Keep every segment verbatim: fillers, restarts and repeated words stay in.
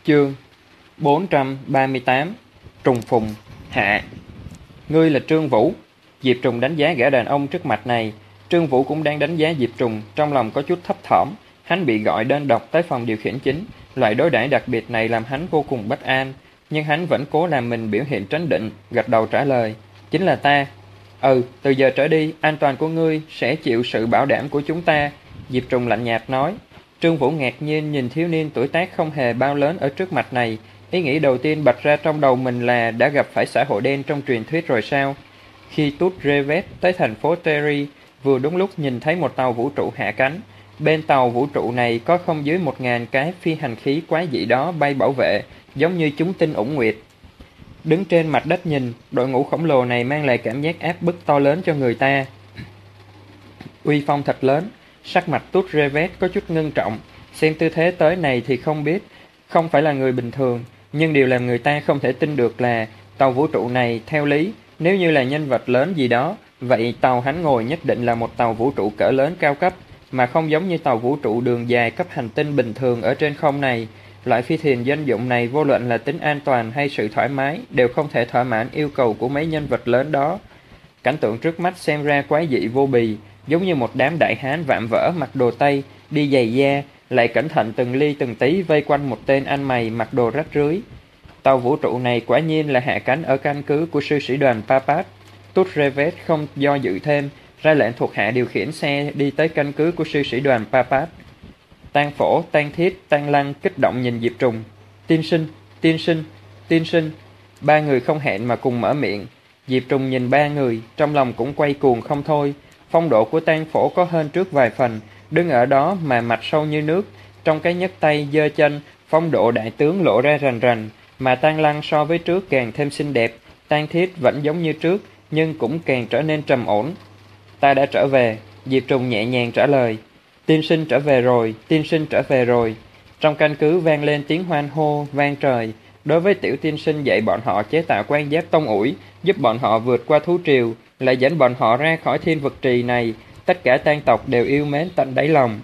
Chương bốn trăm ba mươi tám. Trùng phùng hạ. Ngươi là Trương Vũ. Diệp Trùng đánh giá gã đàn ông trước mặt này. Trương Vũ cũng đang đánh giá Diệp Trùng, trong lòng có chút thấp thỏm. Hắn bị gọi đơn độc tới phòng điều khiển chính. Loại đối đãi đặc biệt này làm hắn vô cùng bất an, nhưng hắn vẫn cố làm mình biểu hiện trấn định, gật đầu trả lời: Chính là ta. Ừ, từ giờ trở đi, an toàn của ngươi sẽ chịu sự bảo đảm của chúng ta, Diệp Trùng lạnh nhạt nói. Trương Vũ ngạc nhiên nhìn thiếu niên tuổi tác không hề bao lớn ở trước mặt này. Ý nghĩ đầu tiên bật ra trong đầu mình là đã gặp phải xã hội đen trong truyền thuyết rồi sao? Khi Tút Revet tới thành phố Terry, vừa đúng lúc nhìn thấy một tàu vũ trụ hạ cánh. Bên tàu vũ trụ này có không dưới một ngàn cái phi hành khí quái dị đó bay bảo vệ, giống như chúng tinh ủng nguyệt. Đứng trên mặt đất nhìn, đội ngũ khổng lồ này mang lại cảm giác áp bức to lớn cho người ta. Uy phong thật lớn. Sắc mặt Tút Revet có chút ngưng trọng. Xem tư thế tới này thì không biết, không phải là người bình thường. Nhưng điều làm người ta không thể tin được là tàu vũ trụ này, theo lý, nếu như là nhân vật lớn gì đó, vậy tàu hắn ngồi nhất định là một tàu vũ trụ cỡ lớn cao cấp, mà không giống như tàu vũ trụ đường dài cấp hành tinh bình thường ở trên không này. Loại phi thuyền dân dụng này vô luận là tính an toàn hay sự thoải mái đều không thể thỏa mãn yêu cầu của mấy nhân vật lớn đó. Cảnh tượng trước mắt xem ra quái dị vô bì, giống như một đám đại hán vạm vỡ mặc đồ Tây, đi giày da, lại cẩn thận từng ly từng tí vây quanh một tên anh mày mặc đồ rách rưới. Tàu vũ trụ này quả nhiên là hạ cánh ở căn cứ của sư sĩ đoàn Papat. Tút Revet không do dự thêm, ra lệnh thuộc hạ điều khiển xe đi tới căn cứ của sư sĩ đoàn Papat. Tang Phổ, Tang Thiết, Tang Lăng kích động nhìn Diệp Trùng. Tiên sinh, tiên sinh, tiên sinh. Ba người không hẹn mà cùng mở miệng. Diệp Trùng nhìn ba người, trong lòng cũng quay cuồng không thôi. Phong độ của Tang Phổ có hơn trước vài phần, đứng ở đó mà mặt sâu như nước, trong cái nhấc tay giơ chân, phong độ đại tướng lộ ra rành rành. Mà Tang Lăng so với trước càng thêm xinh đẹp. Tang Thiết vẫn giống như trước, nhưng cũng càng trở nên trầm ổn. Ta đã trở về, Diệp Trùng nhẹ nhàng trả lời. Tiên sinh trở về rồi, tiên sinh trở về rồi. Trong căn cứ vang lên tiếng hoan hô vang trời. Đối với tiểu tiên sinh dạy bọn họ chế tạo quan giáp tông ủi, giúp bọn họ vượt qua thú triều, lại dẫn bọn họ ra khỏi thiên vực trì này, tất cả tang tộc đều yêu mến tận đáy lòng.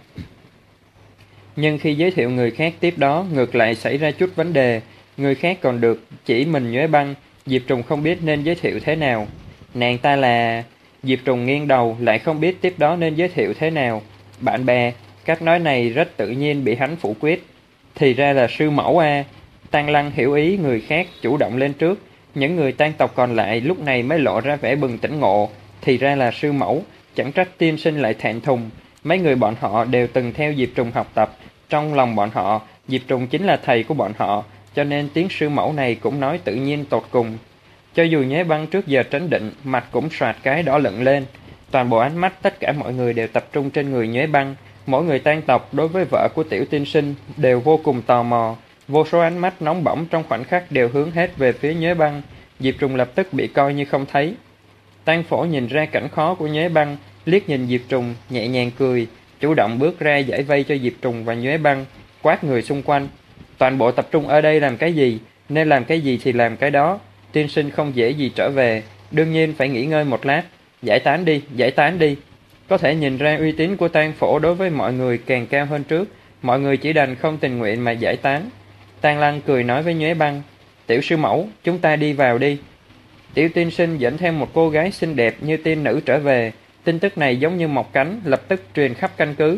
Nhưng khi giới thiệu người khác tiếp đó, ngược lại xảy ra chút vấn đề. Người khác còn được chỉ mình Nhuế Băng, Diệp Trùng không biết nên giới thiệu thế nào. Nàng ta là... Diệp Trùng nghiêng đầu, lại không biết tiếp đó nên giới thiệu thế nào. Bạn bè, cách nói này rất tự nhiên bị hắn phủ quyết. Thì ra là sư mẫu a. À. Tang Lăng hiểu ý người khác, chủ động lên trước. Những người tang tộc còn lại lúc này mới lộ ra vẻ bừng tỉnh ngộ. Thì ra là sư mẫu, chẳng trách tiên sinh lại thẹn thùng. Mấy người bọn họ đều từng theo Diệp Trùng học tập. Trong lòng bọn họ, Diệp Trùng chính là thầy của bọn họ, cho nên tiếng sư mẫu này cũng nói tự nhiên tột cùng. Cho dù Nhuế Băng trước giờ trấn định, mặt cũng soạt cái đỏ lựng lên. Toàn bộ ánh mắt tất cả mọi người đều tập trung trên người Nhuế Băng. Mỗi người tang tộc đối với vợ của tiểu tiên sinh đều vô cùng tò mò. Vô số ánh mắt nóng bỏng trong khoảnh khắc đều hướng hết về phía Nhuế Băng. Diệp Trùng lập tức bị coi như không thấy. Tang Phổ nhìn ra cảnh khó của Nhuế Băng, liếc nhìn Diệp Trùng, nhẹ nhàng cười, chủ động bước ra giải vây cho Diệp Trùng và Nhuế Băng, quát người xung quanh. Toàn bộ tập trung ở đây làm cái gì? Nên làm cái gì thì làm cái đó. Tiên sinh không dễ gì trở về, đương nhiên phải nghỉ ngơi một lát. Giải tán đi, giải tán đi. Có thể nhìn ra uy tín của Tang Phổ đối với mọi người càng cao hơn trước. Mọi người chỉ đành không tình nguyện mà giải tán. Tang Lăng cười nói với Nhuế Băng. Tiểu sư mẫu, chúng ta đi vào đi. Tiểu tiên sinh dẫn theo một cô gái xinh đẹp như tiên nữ trở về. Tin tức này giống như một cánh, lập tức truyền khắp căn cứ.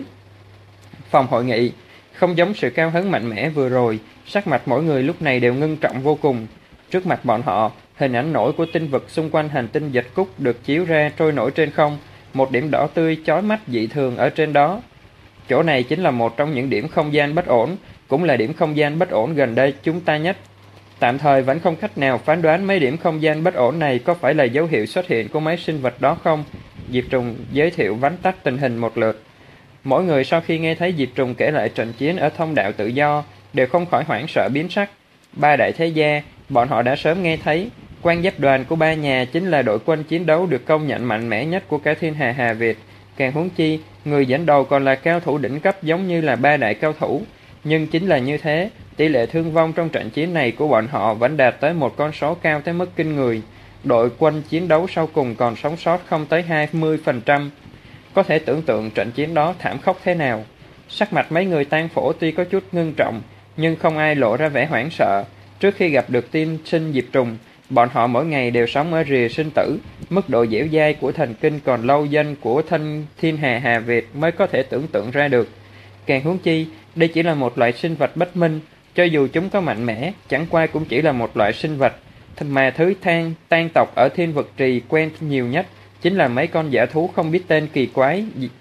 Phòng hội nghị, không giống sự cao hứng mạnh mẽ vừa rồi, sắc mặt mỗi người lúc này đều ngưng trọng vô cùng. Trước mặt bọn họ, hình ảnh nổi của tinh vực xung quanh hành tinh Dịch Cúc được chiếu ra trôi nổi trên không, một điểm đỏ tươi chói mắt dị thường ở trên đó. Chỗ này chính là một trong những điểm không gian bất ổn, cũng là điểm không gian bất ổn gần đây chúng ta nhất. Tạm thời vẫn không cách nào phán đoán mấy điểm không gian bất ổn này có phải là dấu hiệu xuất hiện của mấy sinh vật đó không. Diệp Trùng giới thiệu vắn tắt tình hình một lượt. Mỗi người sau khi nghe thấy Diệp Trùng kể lại trận chiến ở thông đạo tự do, đều không khỏi hoảng sợ biến sắc. Ba đại thế gia, bọn họ đã sớm nghe thấy, quan giáp đoàn của ba nhà chính là đội quân chiến đấu được công nhận mạnh mẽ nhất của cả thiên hà Hà Việt. Càng huống chi, người dẫn đầu còn là cao thủ đỉnh cấp giống như là ba đại cao thủ. Nhưng chính là như thế, tỷ lệ thương vong trong trận chiến này của bọn họ vẫn đạt tới một con số cao tới mức kinh người. Đội quân chiến đấu sau cùng còn sống sót không tới hai mươi phần trăm. Có thể tưởng tượng trận chiến đó thảm khốc thế nào. Sắc mặt mấy người Tang Phổ tuy có chút ngưng trọng, nhưng không ai lộ ra vẻ hoảng sợ. Trước khi gặp được tiên sinh Diệp Trùng, bọn họ mỗi ngày đều sống ở rìa sinh tử. Mức độ dẻo dai của thần kinh còn lâu danh của thanh thiên hà Hà Việt mới có thể tưởng tượng ra được. Càng huống chi, đây chỉ là một loại sinh vật bất minh. Cho dù chúng có mạnh mẽ, chẳng qua cũng chỉ là một loại sinh vật, mà thứ than tan tộc ở thiên vực trì quen nhiều nhất chính là mấy con dã thú không biết tên kỳ quái.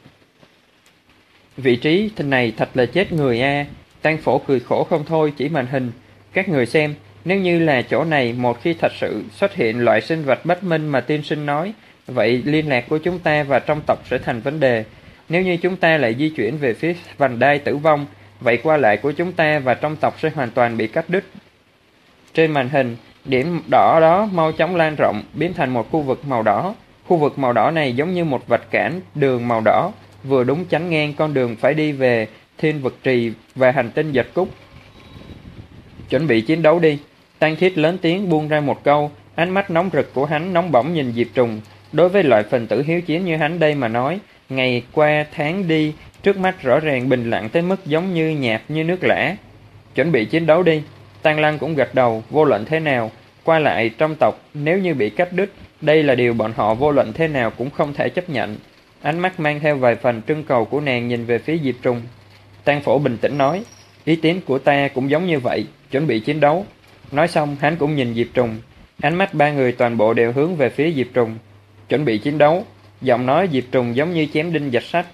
Vị trí này thật là chết người a. Tang Phổ cười khổ không thôi chỉ màn hình. Các người xem, nếu như là chỗ này một khi thật sự xuất hiện loại sinh vật bất minh mà tiên sinh nói, vậy liên lạc của chúng ta và trong tộc sẽ thành vấn đề. Nếu như chúng ta lại di chuyển về phía vành đai tử vong, vậy qua lại của chúng ta và trong tộc sẽ hoàn toàn bị cắt đứt. Trên màn hình, điểm đỏ đó mau chóng lan rộng, biến thành một khu vực màu đỏ. Khu vực màu đỏ này giống như một vạch cản đường màu đỏ, vừa đúng chắn ngang con đường phải đi về thiên vực trì và hành tinh Dệt Cúc. Chuẩn bị chiến đấu đi. Tăng Thiết lớn tiếng buông ra một câu, ánh mắt nóng rực của hắn nóng bỏng nhìn Diệp Trùng. Đối với loại phần tử hiếu chiến như hắn đây mà nói, ngày qua tháng đi, trước mắt rõ ràng bình lặng tới mức giống như nhạt như nước lã. Chuẩn bị chiến đấu đi. Tăng Lăng cũng gật đầu, vô luận thế nào, qua lại trong tộc nếu như bị cắt đứt, đây là điều bọn họ vô luận thế nào cũng không thể chấp nhận. Ánh mắt mang theo vài phần trưng cầu của nàng nhìn về phía Diệp Trùng. Tang Phổ bình tĩnh nói, ý kiến của ta cũng giống như vậy, chuẩn bị chiến đấu. Nói xong hắn cũng nhìn Diệp Trùng. Ánh mắt ba người toàn bộ đều hướng về phía Diệp Trùng. Chuẩn bị chiến đấu. Giọng nói Diệp Trùng giống như chém đinh vạch sắt.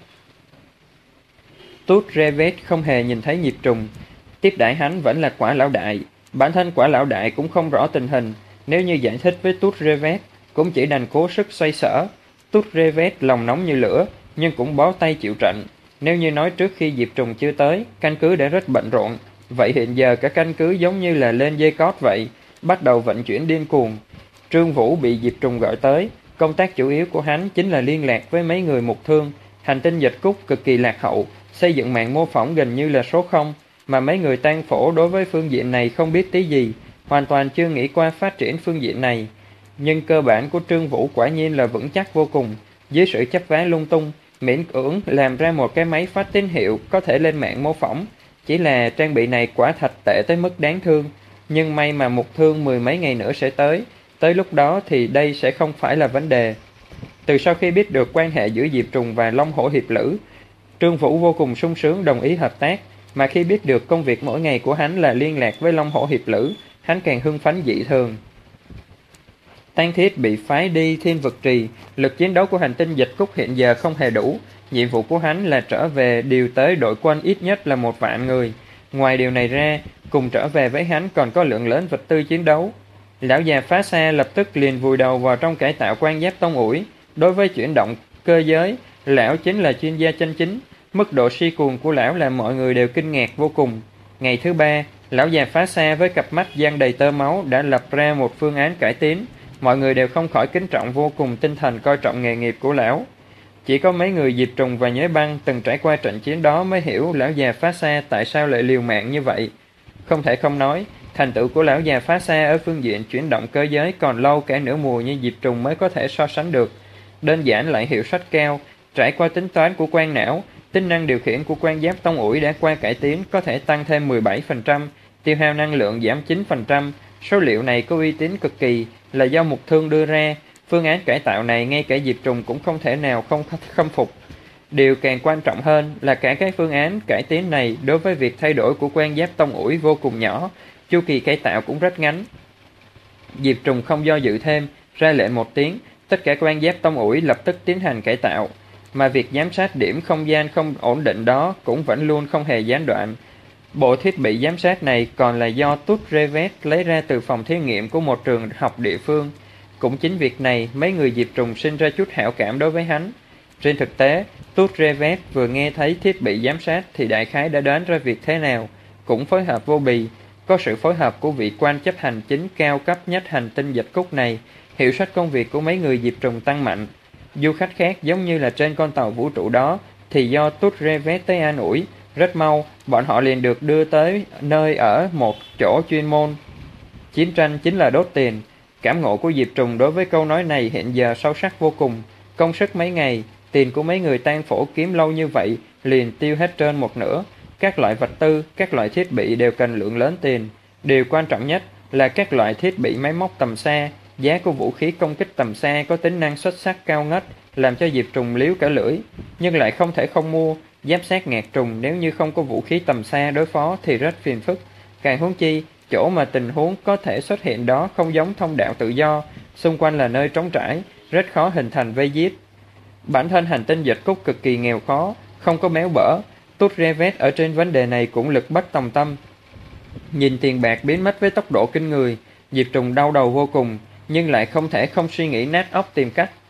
Tút Revet không hề nhìn thấy Diệp Trùng. Tiếp đãi hắn vẫn là Quả Lão Đại. Bản thân Quả Lão Đại cũng không rõ tình hình. Nếu như giải thích với Tút Revet, cũng chỉ đành cố sức xoay sở. Tút Revet lòng nóng như lửa, nhưng cũng bó tay chịu trận. Nếu như nói trước khi Diệp Trùng chưa tới, căn cứ đã rất bận rộn, vậy hiện giờ cả căn cứ giống như là lên dây cót vậy, bắt đầu vận chuyển điên cuồng. Trương Vũ bị Diệp Trùng gọi tới, công tác chủ yếu của hắn chính là liên lạc với mấy người mục thương. Hành tinh Dệt Cúc cực kỳ lạc hậu, xây dựng mạng mô phỏng gần như là số không, mà mấy người Tang Phổ đối với phương diện này không biết tí gì, hoàn toàn chưa nghĩ qua phát triển phương diện này. Nhưng cơ bản của Trương Vũ quả nhiên là vững chắc vô cùng, dưới sự chấp vá lung tung, miễn cưỡng làm ra một cái máy phát tín hiệu có thể lên mạng mô phỏng. Chỉ là trang bị này quả thật tệ tới mức đáng thương, nhưng may mà mục thương mười mấy ngày nữa sẽ tới, tới lúc đó thì đây sẽ không phải là vấn đề. Từ sau khi biết được quan hệ giữa Diệp Trùng và Long Hổ Hiệp Lữ, Trương Vũ vô cùng sung sướng đồng ý hợp tác, mà khi biết được công việc mỗi ngày của hắn là liên lạc với Long Hổ Hiệp Lữ, hắn càng hưng phấn dị thường. Tăng Thiết bị phái đi thiên vực trì, lực chiến đấu của hành tinh Dệt Cúc hiện giờ không hề đủ. Nhiệm vụ của hắn là trở về điều tới đội quân ít nhất là một vạn người. Ngoài điều này ra, cùng trở về với hắn còn có lượng lớn vật tư chiến đấu. Lão già Phá Xa lập tức liền vùi đầu vào trong cải tạo quan giáp tông ủi. Đối với chuyển động cơ giới, lão chính là chuyên gia chân chính. Mức độ si cuồng của lão làm mọi người đều kinh ngạc vô cùng. Ngày thứ ba, lão già Phá Xa với cặp mắt giăng đầy tơ máu đã lập ra một phương án cải tiến. Mọi người đều không khỏi kính trọng vô cùng tinh thần coi trọng nghề nghiệp của lão. Chỉ có mấy người Diệp Trùng và Nhớ Băng từng trải qua trận chiến đó mới hiểu lão già Phá Xa tại sao lại liều mạng như vậy. Không thể không nói, thành tựu của lão già Phá Xa ở phương diện chuyển động cơ giới còn lâu cả nửa mùa như Diệp Trùng mới có thể so sánh được. Đơn giản lại hiệu suất cao, trải qua tính toán của quan não, tính năng điều khiển của quan giáp tông ủi đã qua cải tiến có thể tăng thêm mười bảy phần trăm, tiêu hao năng lượng giảm chín phần trăm. Số liệu này có uy tín cực kỳ, là do mục thương đưa ra. Phương án cải tạo này ngay cả Diệp Trùng cũng không thể nào không khâm phục. Điều càng quan trọng hơn là cả cái phương án cải tiến này đối với việc thay đổi của quan giáp tông ủi vô cùng nhỏ, chu kỳ cải tạo cũng rất ngắn. Diệp Trùng không do dự thêm, ra lệnh một tiếng, tất cả quan giáp tông ủi lập tức tiến hành cải tạo, mà việc giám sát điểm không gian không ổn định đó cũng vẫn luôn không hề gián đoạn. Bộ thiết bị giám sát này còn là do Tút Revet lấy ra từ phòng thí nghiệm của một trường học địa phương. Cũng chính việc này, mấy người Diệp Trùng sinh ra chút hảo cảm đối với hắn. Trên thực tế, Tút Revet vừa nghe thấy thiết bị giám sát thì đại khái đã đoán ra việc thế nào, cũng phối hợp vô bì. Có sự phối hợp của vị quan chấp hành chính cao cấp nhất hành tinh Dệt Cúc này, hiệu suất công việc của mấy người Diệp Trùng tăng mạnh. Du khách khác giống như là trên con tàu vũ trụ đó thì do Tút Revet tới an ủi, rất mau bọn họ liền được đưa tới nơi ở một chỗ chuyên môn. Chiến tranh chính là đốt tiền. Cảm ngộ của Diệp Trùng đối với câu nói này hiện giờ sâu sắc vô cùng. Công sức mấy ngày, tiền của mấy người Tang Phổ kiếm lâu như vậy liền tiêu hết trên một nửa. các loại vật tư, các loại thiết bị đều cần lượng lớn tiền. Điều quan trọng nhất là các loại thiết bị máy móc tầm xa. Giá của vũ khí công kích tầm xa có tính năng xuất sắc cao ngất, làm cho Diệp Trùng liếu cả lưỡi, nhưng lại không thể không mua. Giáp sát ngạt trùng nếu như không có vũ khí tầm xa đối phó thì rất phiền phức. Càng huống chi, chỗ mà tình huống có thể xuất hiện đó không giống thông đạo tự do, xung quanh là nơi trống trải, rất khó hình thành vây giết. Bản thân hành tinh Dịch Cúc cực kỳ nghèo khó, không có béo bở. Tút Revet ở trên vấn đề này cũng lực bất tòng tâm. Nhìn tiền bạc biến mất với tốc độ kinh người, Diệp Trùng đau đầu vô cùng, nhưng lại không thể không suy nghĩ nát óc tìm cách.